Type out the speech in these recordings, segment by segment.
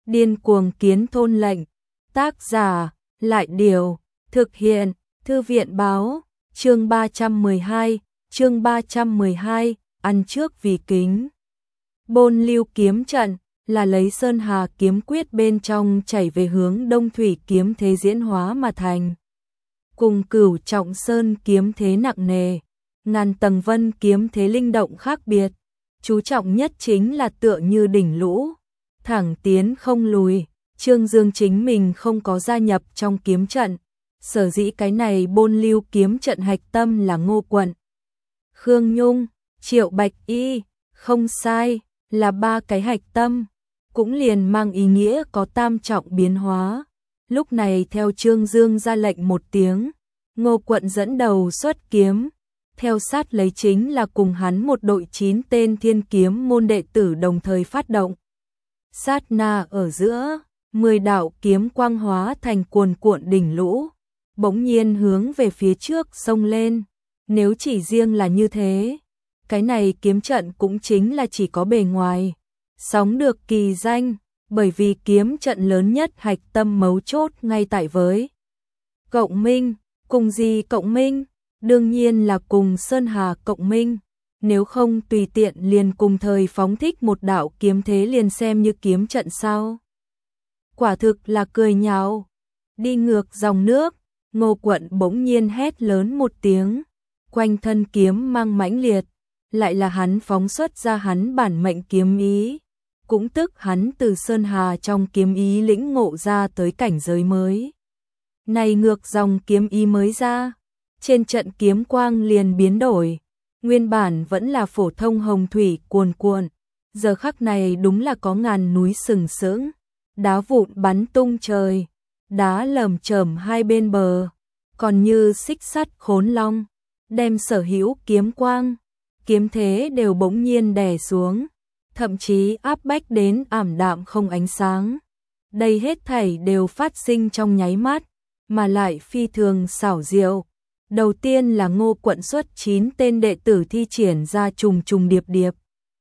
Điên cuồng kiến thôn lệnh. Tác giả, Lại Điều. Thực hiện, Thư viện Báo. Chương 312, ăn trước vì kính. Bôn Lưu kiếm trận là lấy Sơn Hà kiếm quyết bên trong chảy về hướng Đông Thủy kiếm thế diễn hóa mà thành. Cùng Cửu Trọng Sơn kiếm thế nặng nề, Ngàn Tầng Vân kiếm thế linh động khác biệt, chú trọng nhất chính là tựa như đỉnh lũ, thẳng tiến không lùi. Trương Dương chính mình không có gia nhập trong kiếm trận, sở dĩ cái này Bôn Lưu kiếm trận hạch tâm là Ngô Quận, Khương Nhung, Triệu Bạch Y, không sai, là ba cái hạch tâm, cũng liền mang ý nghĩa có tam trọng biến hóa. Lúc này theo Trương Dương ra lệnh một tiếng, Ngô Quận dẫn đầu xuất kiếm, theo sát lấy chính là cùng hắn một đội 9 tên thiên kiếm môn đệ tử đồng thời phát động. Sát na ở giữa, 10 đạo kiếm quang hóa thành cuồn cuộn đỉnh lũ, bỗng nhiên hướng về phía trước xông lên. Nếu chỉ riêng là như thế, cái này kiếm trận cũng chính là chỉ có bề ngoài sóng được kỳ danh, bởi vì kiếm trận lớn nhất hạch tâm mấu chốt ngay tại với cộng minh. Cùng gì cộng minh? Đương nhiên là cùng Sơn Hà cộng minh, nếu không tùy tiện liền cùng thời phóng thích một đạo kiếm thế liền xem như kiếm trận sao? Quả thực là cười nhạo. Đi ngược dòng nước, Ngô Quận bỗng nhiên hét lớn một tiếng, quanh thân kiếm mang mãnh liệt, lại là hắn phóng xuất ra hắn bản mệnh kiếm ý, cũng tức hắn từ Sơn Hà trong kiếm ý lĩnh ngộ ra tới cảnh giới mới. Này ngược dòng kiếm ý mới ra, trên trận kiếm quang liền biến đổi, nguyên bản vẫn là phổ thông hồng thủy cuồn cuộn, giờ khắc này đúng là có ngàn núi sừng sững, đá vụn bắn tung trời, đá lởm chởm hai bên bờ, còn như xích sắt khốn long, đem sở hữu kiếm quang, kiếm thế đều bỗng nhiên đè xuống, thậm chí áp bách đến ảm đạm không ánh sáng. Đây hết thảy đều phát sinh trong nháy mắt, mà lại phi thường xảo diệu. Đầu tiên là Ngô Quận xuất 9 tên đệ tử thi triển ra trùng trùng điệp điệp,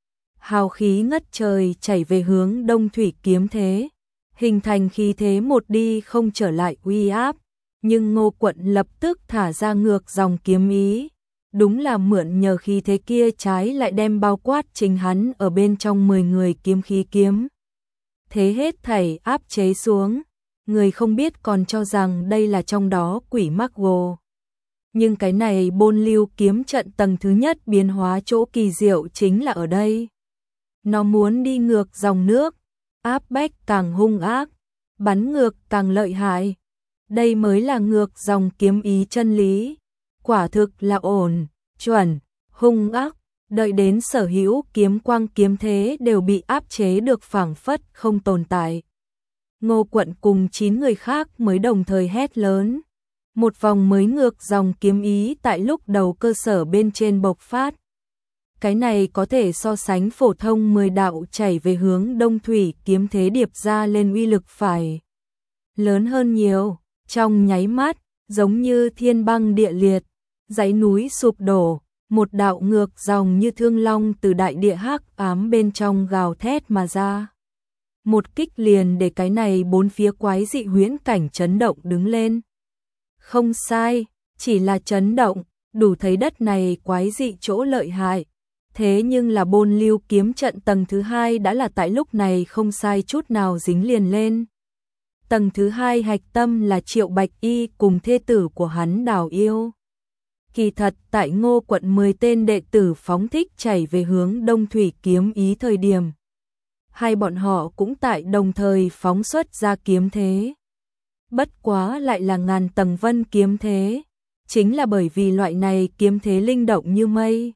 hào khí ngất trời chảy về hướng Đông Thủy kiếm thế, hình thành khí thế một đi không trở lại uy áp, nhưng Ngô Quận lập tức thả ra ngược dòng kiếm ý, đúng là mượn nhờ khí thế kia trái lại đem bao quát chính hắn ở bên trong 10 người kiếm khí kiếm thế hết thảy áp chế xuống. Người không biết còn cho rằng đây là trong đó quỷ mắc gồ. Nhưng cái này Bôn Lưu kiếm trận tầng thứ nhất biến hóa chỗ kỳ diệu chính là ở đây. Nó muốn đi ngược dòng nước, áp bách càng hung ác, bắn ngược càng lợi hại. Đây mới là ngược dòng kiếm ý chân lý. Quả thực là ổn, chuẩn, hung ác, đợi đến sở hữu kiếm quang kiếm thế đều bị áp chế được phảng phất không tồn tại. Ngô Quận cùng 9 người khác mới đồng thời hét lớn. Một vòng mới ngược dòng kiếm ý tại lúc đầu cơ sở bên trên bộc phát. Cái này có thể so sánh phổ thông 10 đạo chảy về hướng Đông Thủy kiếm thế điệp ra lên uy lực phải lớn hơn nhiều. Trong nháy mắt, giống như thiên băng địa liệt, dãy núi sụp đổ, một đạo ngược dòng như thương long từ đại địa hắc ám bên trong gào thét mà ra. Một kích liền để cái này bốn phía quái dị huyễn cảnh chấn động đứng lên. Không sai, chỉ là chấn động, đủ thấy đất này quái dị chỗ lợi hại. Thế nhưng là Bôn Lưu kiếm trận tầng thứ 2 đã là tại lúc này không sai chút nào dính liền lên. Tầng thứ 2 hạch tâm là Triệu Bạch Y cùng thê tử của hắn Đào Yêu. Kỳ thật tại Ngô Quận 10 tên đệ tử phóng thích chảy về hướng Đông Thủy kiếm ý thời điểm, hai bọn họ cũng tại đồng thời phóng xuất ra kiếm thế. Bất quá lại là Ngàn Tầng Vân kiếm thế, chính là bởi vì loại này kiếm thế linh động như mây,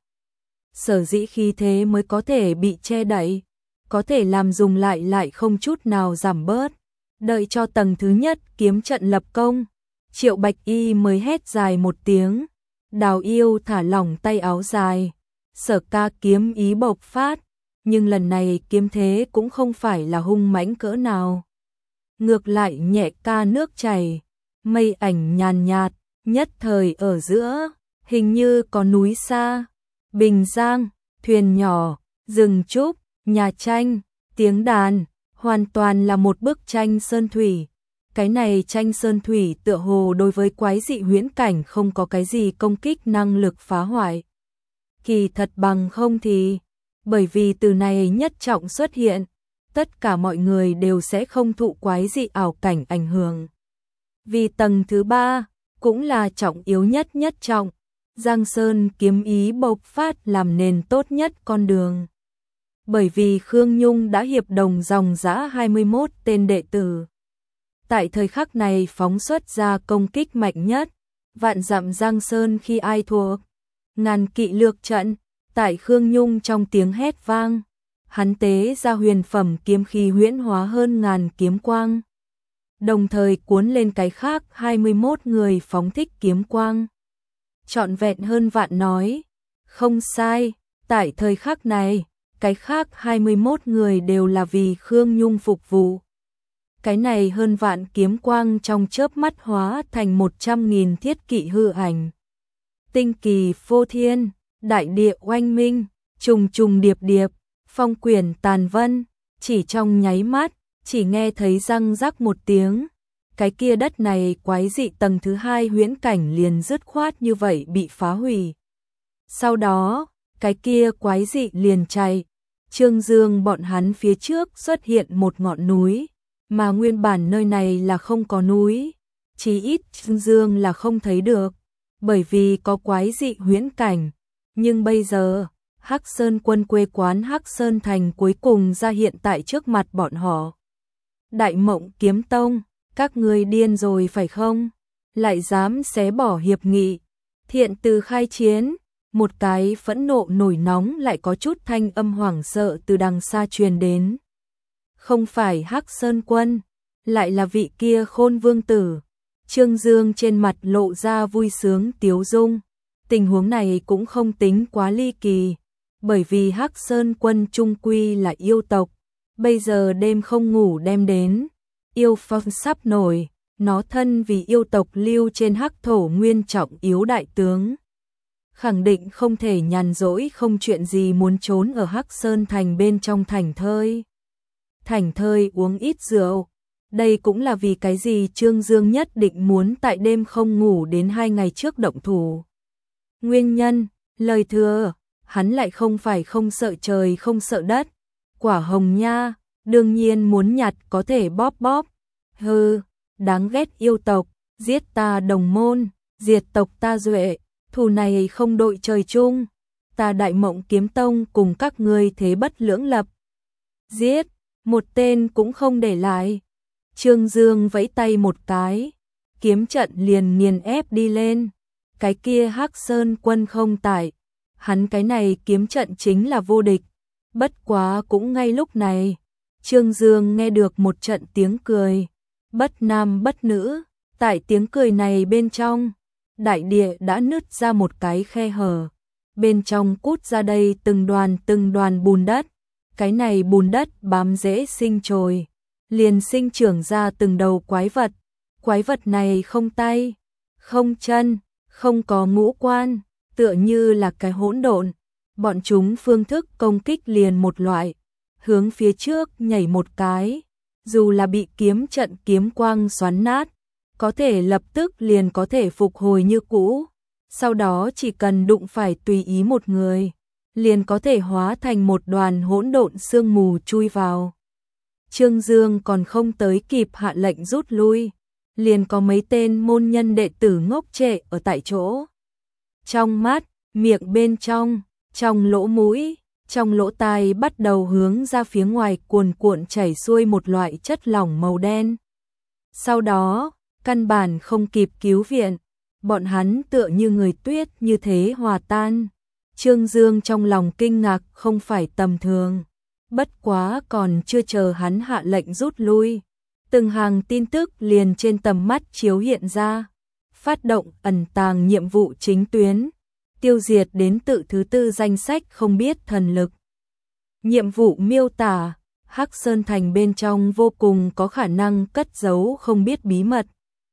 sở dĩ khí thế mới có thể bị che đậy, có thể làm dùng lại không chút nào giảm bớt. Đợi cho tầng thứ nhất kiếm trận lập công, Triệu Bạch Y mới hét dài một tiếng, Đào Yêu thả lỏng tay áo dài, Sở Ca kiếm ý bộc phát, nhưng lần này kiếm thế cũng không phải là hung mãnh cỡ nào. Ngược lại nhẹ ca nước chảy, mây ảnh nhàn nhạt, nhất thời ở giữa, hình như có núi xa, bình giang, thuyền nhỏ, rừng trúc, nhà tranh, tiếng đàn, hoàn toàn là một bức tranh sơn thủy. Cái này tranh sơn thủy tựa hồ đối với quái dị huyễn cảnh không có cái gì công kích năng lực phá hoại. Kỳ thật bằng không thì, bởi vì từ này nhất trọng xuất hiện, tất cả mọi người đều sẽ không thụ quái dị ảo cảnh ảnh hưởng. Vì tầng thứ 3, cũng là trọng yếu nhất trọng, Giang Sơn kiếm ý bộc phát làm nền tốt nhất con đường. Bởi vì Khương Nhung đã hiệp đồng dòng dã 21 tên đệ tử. Tại thời khắc này phóng xuất ra công kích mạnh nhất, vạn dặm Giang Sơn khi ai thua. Ngàn kỵ lược trận, tại Khương Nhung trong tiếng hét vang, hắn tế ra huyền phẩm kiếm khí huyễn hóa hơn ngàn kiếm quang. Đồng thời cuốn lên cái khác 21 người phóng thích kiếm quang. Trọn vẹn hơn vạn nói, không sai, tại thời khắc này, cái khác 21 người đều là vì Khương Nhung phục vụ. Cái này hơn vạn kiếm quang trong chớp mắt hóa thành 100.000 thiết kỵ hư ảnh. Tinh kỳ phô thiên, đại địa oanh minh, trùng trùng điệp điệp, phong quyển tàn vân, chỉ trong nháy mắt, chỉ nghe thấy răng rắc một tiếng. Cái kia đất này quái dị tầng thứ 2 huyễn cảnh liền dứt khoát như vậy bị phá hủy. Sau đó, cái kia quái dị liền chạy. Trương Dương bọn hắn phía trước xuất hiện một ngọn núi, mà nguyên bản nơi này là không có núi, chí ít Trương Dương là không thấy được, bởi vì có quái dị huyễn cảnh. Nhưng bây giờ, Hắc Sơn quân quê quán Hắc Sơn Thành cuối cùng ra hiện tại trước mặt bọn họ. Đại Mộng Kiếm Tông, các ngươi điên rồi phải không? Lại dám xé bỏ hiệp nghị. Thiện từ khai chiến, một cái phẫn nộ nổi nóng lại có chút thanh âm hoảng sợ từ đằng xa truyền đến. Không phải Hắc Sơn quân, lại là vị kia Khôn Vương tử. Trương Dương trên mặt lộ ra vui sướng tiếu dung. Tình huống này cũng không tính quá ly kỳ, bởi vì Hắc Sơn quân trung quy là yêu tộc. Bây giờ đêm không ngủ đem đến, yêu phong sắp nổi, nó thân vì yêu tộc lưu trên Hắc thổ nguyên trọng yếu đại tướng. Khẳng định không thể nhàn rỗi không chuyện gì muốn trốn ở Hắc Sơn Thành bên trong thành thơi. Thành thơi uống ít rượu. Đây cũng là vì cái gì Trương Dương nhất định muốn tại đêm không ngủ đến 2 ngày trước động thủ. Nguyên nhân, lời thừa, hắn lại không phải không sợ trời không sợ đất. Quả hồng nha, đương nhiên muốn nhặt có thể bóp bóp. Hừ, đáng ghét yêu tộc, giết ta đồng môn, diệt tộc ta duệ, thù này không đội trời chung. Ta Đại Mộng Kiếm Tông cùng các ngươi thế bất lưỡng lập. Giết, một tên cũng không để lại. Trương Dương vẫy tay một cái, kiếm trận liền nghiền ép đi lên. Cái kia Hắc Sơn quân không tại, hắn cái này kiếm trận chính là vô địch. Bất quá cũng ngay lúc này, Trương Dương nghe được một trận tiếng cười, bất nam bất nữ. Tại tiếng cười này bên trong, đại địa đã nứt ra một cái khe hở. Bên trong cút ra đây từng đoàn bùn đất. Cái này bùn đất bám rễ sinh trồi, liền sinh trưởng ra từng đầu quái vật. Quái vật này không tay, không chân, không có ngũ quan, tựa như là cái hỗn độn. Bọn chúng phương thức công kích liền một loại, hướng phía trước nhảy một cái, dù là bị kiếm trận kiếm quang xoắn nát, có thể lập tức liền có thể phục hồi như cũ. Sau đó chỉ cần đụng phải tùy ý một người, liền có thể hóa thành một đoàn hỗn độn sương mù chui vào. Trương Dương còn không tới kịp hạ lệnh rút lui, liền có mấy tên môn nhân đệ tử ngốc trệ ở tại chỗ. Trong mắt, miệng bên trong lỗ mũi, trong lỗ tai bắt đầu hướng ra phía ngoài cuồn cuộn chảy xuôi một loại chất lỏng màu đen. Sau đó, căn bản không kịp cứu viện, bọn hắn tựa như người tuyết như thế hòa tan. Trương Dương trong lòng kinh ngạc không phải tầm thường. Bất quá còn chưa chờ hắn hạ lệnh rút lui, từng hàng tin tức liền trên tầm mắt chiếu hiện ra. Phát động ẩn tàng nhiệm vụ chính tuyến, tiêu diệt đến tự thứ 4 danh sách không biết thần lực. Nhiệm vụ miêu tả, Hắc Sơn Thành bên trong vô cùng có khả năng cất giấu không biết bí mật.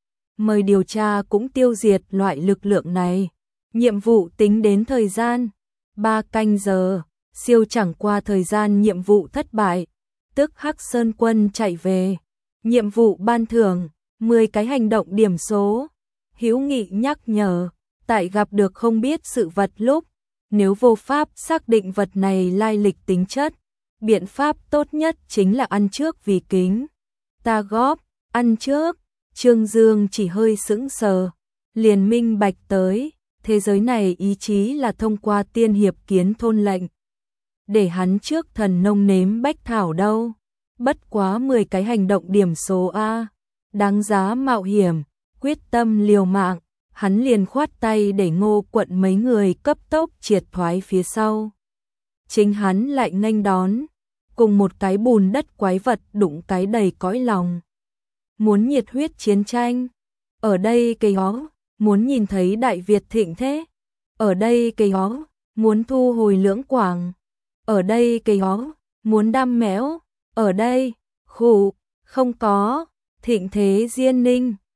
Mời điều tra cũng tiêu diệt loại lực lượng này. Nhiệm vụ tính đến thời gian 3 canh giờ, siêu chẳng qua thời gian nhiệm vụ thất bại. tức Hắc Sơn Quân chạy về. Nhiệm vụ ban thưởng, 10 cái hành động điểm số. Hữu Nghị nhắc nhở, tại gặp được không biết sự vật lúc, nếu vô pháp xác định vật này lai lịch tính chất, biện pháp tốt nhất chính là ăn trước vì kính. Ta góp, ăn trước, Trương Dương chỉ hơi sững sờ, liền minh bạch tới, thế giới này ý chí là thông qua tiên hiệp kiến thôn lệnh. Để hắn trước thần nông nếm bách thảo đâu, bất quá 10 cái hành động điểm số A, đáng giá mạo hiểm, quyết tâm liều mạng, hắn liền khoát tay để Ngô Quận mấy người cấp tốc triệt thoái phía sau. Chính hắn lại nghênh đón, cùng một cái bùn đất quái vật đụng cái đầy cõi lòng. Muốn nhiệt huyết chiến tranh, ở đây cây hó, muốn nhìn thấy Đại Việt thịnh thế, ở đây cây hó, muốn thu hồi Lưỡng Quảng, ở đây cây hó, muốn đam mẽo, ở đây, khủ, không có, thịnh thế Diên Ninh,